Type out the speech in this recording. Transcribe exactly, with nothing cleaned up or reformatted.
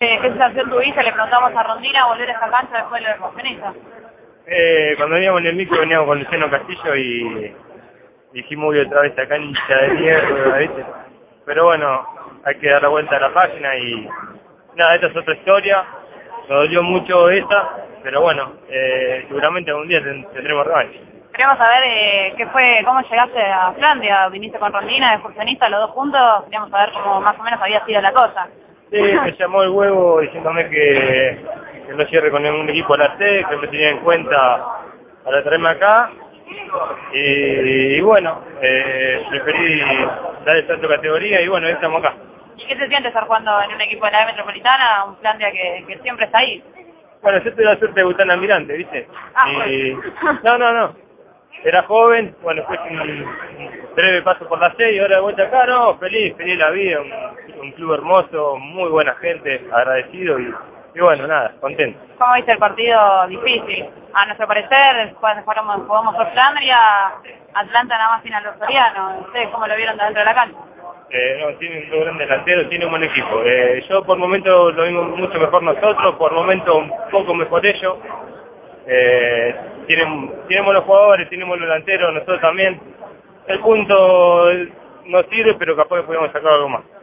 Eh, ¿Qué sensación tuviste? Le preguntamos a Rondina volver a esta cancha después de lo de Forcenista. Eh, cuando veníamos en el micro veníamos con Luciano Castillo y dijimos, uy, otra vez esta cancha de mierda, ¿viste? Pero bueno, hay que dar la vuelta a la página y nada, esta es otra historia. Nos dolió mucho esta, pero bueno, eh, seguramente algún día ten- tendremos revancha. Queremos saber eh, qué fue, cómo llegaste a Flandia. ¿Viniste con Rondina de Forcenista los dos juntos? Queríamos saber cómo más o menos había sido la cosa. Sí, me llamó el huevo diciéndome que, que no cierre con ningún equipo a la C, que me tenía en cuenta para traerme acá. Y, y bueno, eh, preferí dar el salto de categoría y bueno, ya estamos acá. ¿Y qué se siente estar jugando en un equipo de la B Metropolitana, un Flandia que, que siempre está ahí? Bueno, yo tuve la suerte de debutar en Almirante, ¿viste? Ah, Y, bueno. no, no, no. Era joven, bueno, fue un, un breve paso por la C y ahora de vuelta acá, no, feliz, feliz la vida, un, un club hermoso, muy buena gente, agradecido y, y bueno, nada, contento. ¿Cómo viste el partido difícil? A nuestro parecer, cuando jugamos, jugamos por Flandria, Atlanta nada más final los Soriano. ¿Ustedes cómo lo vieron de dentro de la cancha? Eh, no, tiene un muy gran delantero, tiene un buen equipo. Eh, yo por momentos lo vimos mucho mejor nosotros, por momentos un poco mejor ellos. Eh, tienen, tenemos los jugadores, tenemos los delanteros, nosotros también. El punto no sirve, pero capaz que podemos sacar algo más.